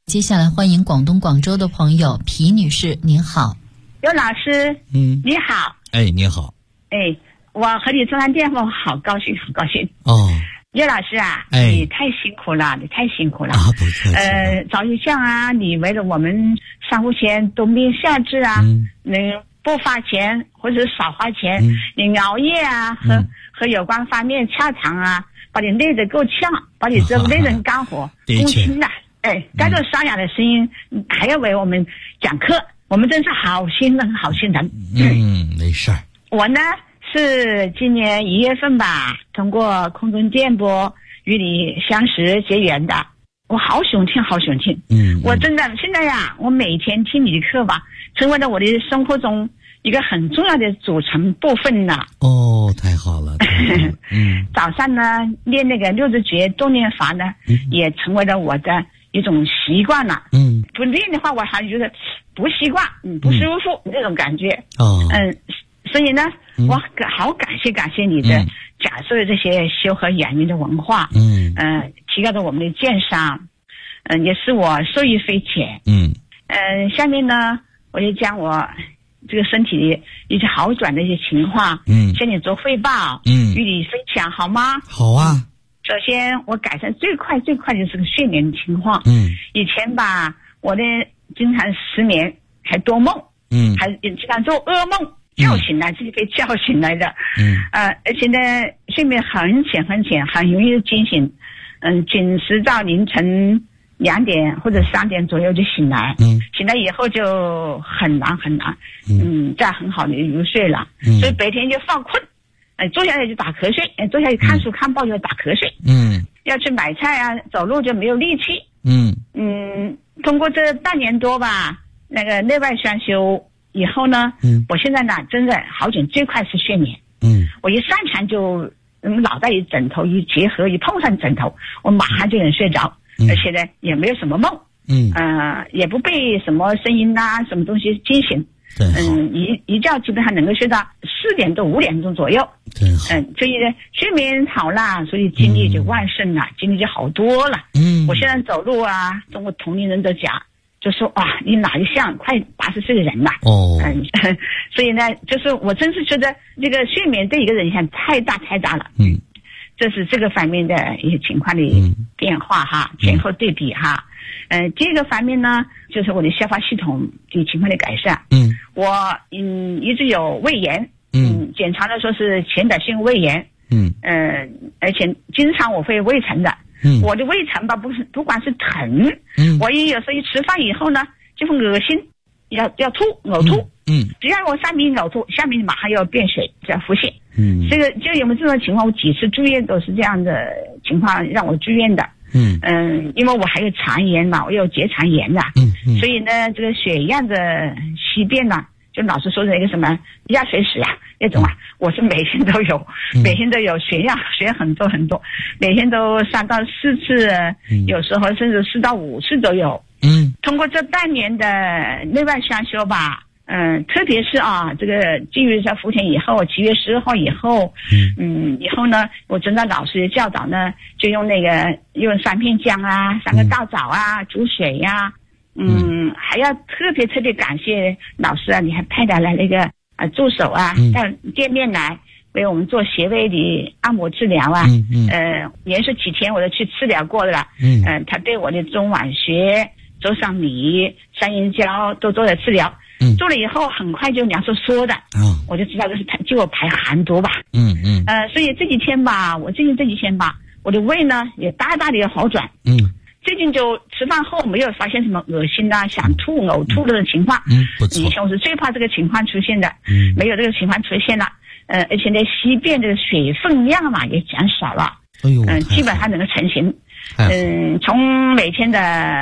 接下来欢迎广东广州的朋友皮女士，您好。 刘老师，你好。 哎，你好。 哎，我和你通上电话，我好高兴，好高兴。 哦。 叶老师啊，你太辛苦了，你太辛苦了啊！不客气。 早就像啊，你为了我们上户前冬病夏治啊，不花钱或者少花钱，你熬夜啊和有关方面洽谈啊，把你累得够呛，把你这累人干活共情的，哎，该做沙哑的声音，还要为我们讲课，我们真是好心人，好心人。 没事儿。 我呢是今年1月份吧，通过空中电波与你相识结缘的，我好喜欢听，好喜欢听。我真的现在呀，我每天听你的课吧，成为了我的生活中一个很重要的组成部分了。 哦，太好了。 早上呢练那个60觉动念法呢，也成为了我的一种习惯了。不练的话，我还觉得不习惯，不舒服那种感觉。所以呢，我好感谢你的讲述的这些修和养运的文化，提高了我们的鉴赏，也是我受益匪浅。下面呢，我就将我这个身体一些好转的一些情况，向你做汇报，与你分享好吗？ 好啊。 首先，我改善最快就是个睡眠情况。以前吧，我呢经常失眠，还多梦，还经常做噩梦。叫醒来自己被叫醒来的，而且呢，睡眠很浅，很容易惊醒，准时到凌晨2点或者3点左右就醒来，醒来以后就很难，再很好的入睡了，所以白天就犯困，坐下来就打瞌睡，坐下来看书看报就打瞌睡，要去买菜啊，走路就没有力气，通过这半年多吧，那个内外双修。以后呢，我现在呢真的好点，最快是睡眠。我一上床就脑袋与枕头一结合，一碰上枕头，我马上就能睡着，而且呢也没有什么梦，也不被什么声音啊什么东西惊醒。一觉基本上能够睡到4点多5点钟左右。所以呢睡眠好了，所以精力就旺盛了，精力就好多了。我现在走路啊，中国同龄人都讲。就说哇，你哪一像快80岁的人了所以呢，就是我真是觉得这个睡眠对一个人影响太大了。这是这个方面的一些情况的变化哈，前后对比哈。第二个方面呢，就是我的消化系统的情况的改善。我一直有胃炎，检查的说是前导性胃炎，而且经常我会胃疼的。我的胃疼吧，不管是疼，我有时候一吃饭以后呢，就会恶心，要吐，呕吐，只要我上面呕吐，下面马上要变水，叫腹泻。这个就有没有这种情况？我几次住院都是这样的情况让我住院的。因为我还有肠炎嘛，我有结肠炎的，所以呢，这个血样的稀便呢，就老师说的一个什么压水屎啊那种啊，我是每天都有血样，血很多，每天都3到4次，有时候甚至4到5次都有。通过这半年的内外双修吧，特别是啊，这个进入在福田以后，7月12号以后，以后呢，我遵照老师的教导呢，就用用3片姜啊，3个大枣啊，煮水呀。还要特别感谢老师啊，你还派来那个助手啊，到店面来为我们做穴位的按摩治疗啊。连续几天我都去治疗过了。他对我的中脘穴、周上米、三阴交都做了治疗。做了以后很快就凉缩的。我就知道这是就我排寒毒吧。所以这几天吧，我的胃呢也大的好转。最近就吃饭后没有发现什么恶心啊、想吐、呕吐的情况。 不错。 以前我是最怕这个情况出现的。没有这个情况出现了。而且呢，稀便这个水分量嘛也减少了。基本上能够成型。从每天的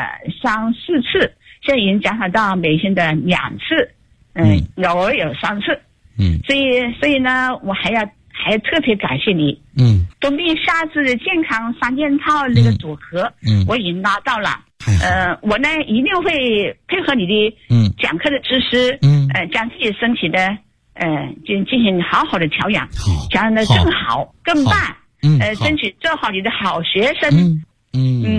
3、4次，现在已经减少到每天的2次。偶尔有3次。所以呢，我还要特别感谢你。冬病夏治的健康3件套那个组合，我已经拿到了。我呢一定会配合你的讲课的知识，将自己身体的进行好好的调养，调养的更好更棒。争取做好你的好学生。这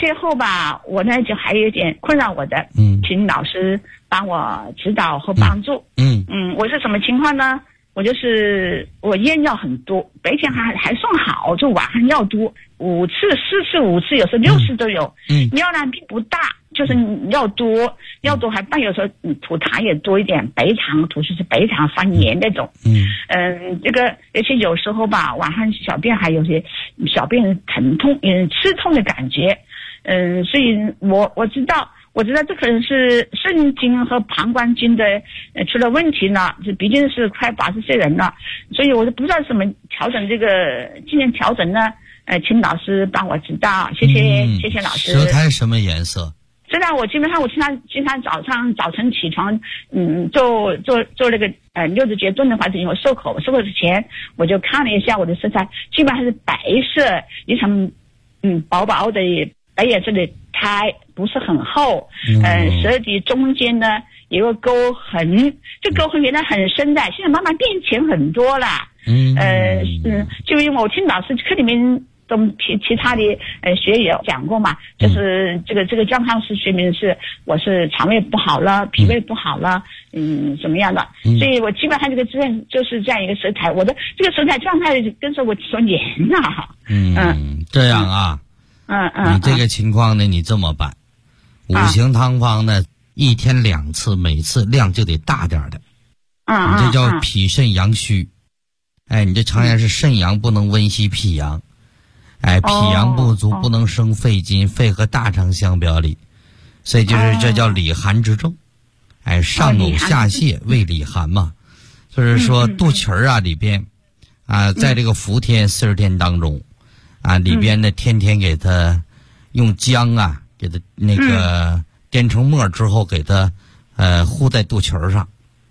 些后吧，我呢就还有点困扰我的，请老师帮我指导和帮助。我是什么情况呢？我就是我验药很多，白天还算好，就晚上药多，4次5次，有时候6次都有。尿量并不大，就是尿多还伴有时候吐痰也多一点，白糖吐是白糖发黏那种。这个而且有时候吧，晚上小便还有些小便疼痛，刺痛的感觉。所以我知道这可能是肾经和膀胱经的出了问题了，这毕竟是快80岁人了，所以我就不知道怎么调整这个尽量调整呢。请老师帮我指导，谢谢老师。 舌苔什么颜色？ 虽然我基本上经常早晨起床，做那个六字诀炖的话，是因为漱口之前我就看了一下我的舌苔，基本上是白色一层薄薄的白颜色的苔，不是很厚。舌底中间呢有个沟痕，这沟痕原来很深的，现在慢慢变浅很多了。就因为我听老师课里面跟其他的学友讲过嘛，就是这个健康是说明是我是肠胃不好了，脾胃不好了，怎么样的，所以我基本上这个就是这样一个舌苔，我的这个舌苔状态跟着我说黏了。 这样啊。你这个情况呢，你这么办，五行汤方呢，1天2次，每次量就得大点的。你这叫脾肾阳虚。你这常言是肾阳不能温煦脾阳。脾阳不足不能生肺金，肺和大肠相表里，所以就是这叫里寒之症。上呕下泻胃里寒嘛，就是说肚脐儿里边在这个伏天40天当中里边呢天天给它用姜给它那个颠成沫之后给它糊在肚脐儿上。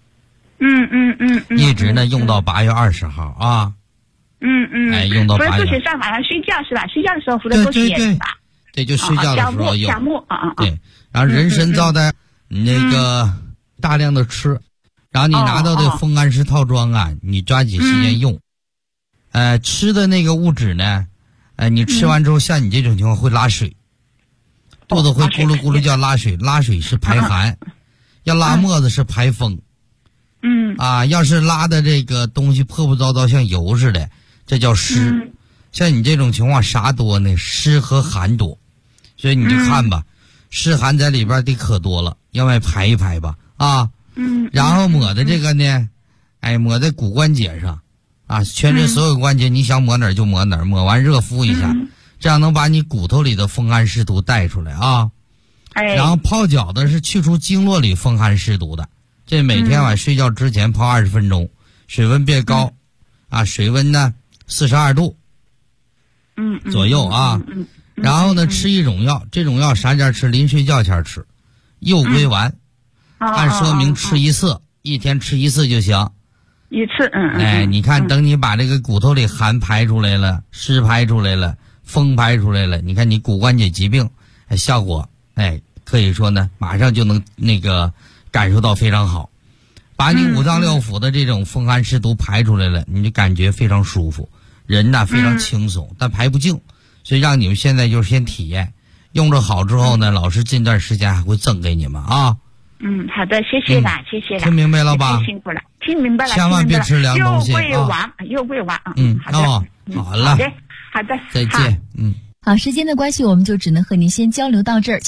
一直呢用到8月20号啊。用到8月。 不是肚脐上晚上睡觉是吧？睡觉的时候敷的肚脐眼是吧？ 对，就睡觉的时候用。 姜末对，然后人参皂的那个大量的吃，然后你拿到的风干式套装你抓紧时间用。吃的那个物质呢，你吃完之后像你这种情况会拉水，肚子会咕噜咕噜叫拉水，拉水是排寒，要拉沫子是排风。要是拉的这个东西破破糟糟像油似的，这叫湿。像你这种情况啥多呢？湿和寒多，所以你就看吧，湿寒在里边的可多了，要不然排一排吧然后抹的这个呢，抹在骨关节上全身所有关节，你想抹哪儿就抹哪儿，抹完热敷一下，这样能把你骨头里的风寒湿毒带出来然后泡脚的是去除经络里风寒湿毒的，这每天晚睡觉之前泡20分钟，水温别高水温呢42度左右然后呢吃一种药，这种药啥前吃？临睡觉前吃，右归丸。按说明吃1次，1天吃1次就行。 1次你看等你把这个骨头里寒排出来了，湿排出来了，风排出来了，你看你骨关节疾病效果可以说呢马上就能那个感受到非常好，把你五脏六腑的这种风寒湿毒排出来了，你就感觉非常舒服，人非常轻松，但排不净，所以让你们现在就是先体验，用着好之后呢，老师近段时间还会赠给你们好的，谢谢了，谢谢了。 听明白了吧？ 辛苦了，听明白了。 千万别吃凉东西又会玩好了， 好的， 再见。 好，时间的关系，我们就只能和您先交流到这儿。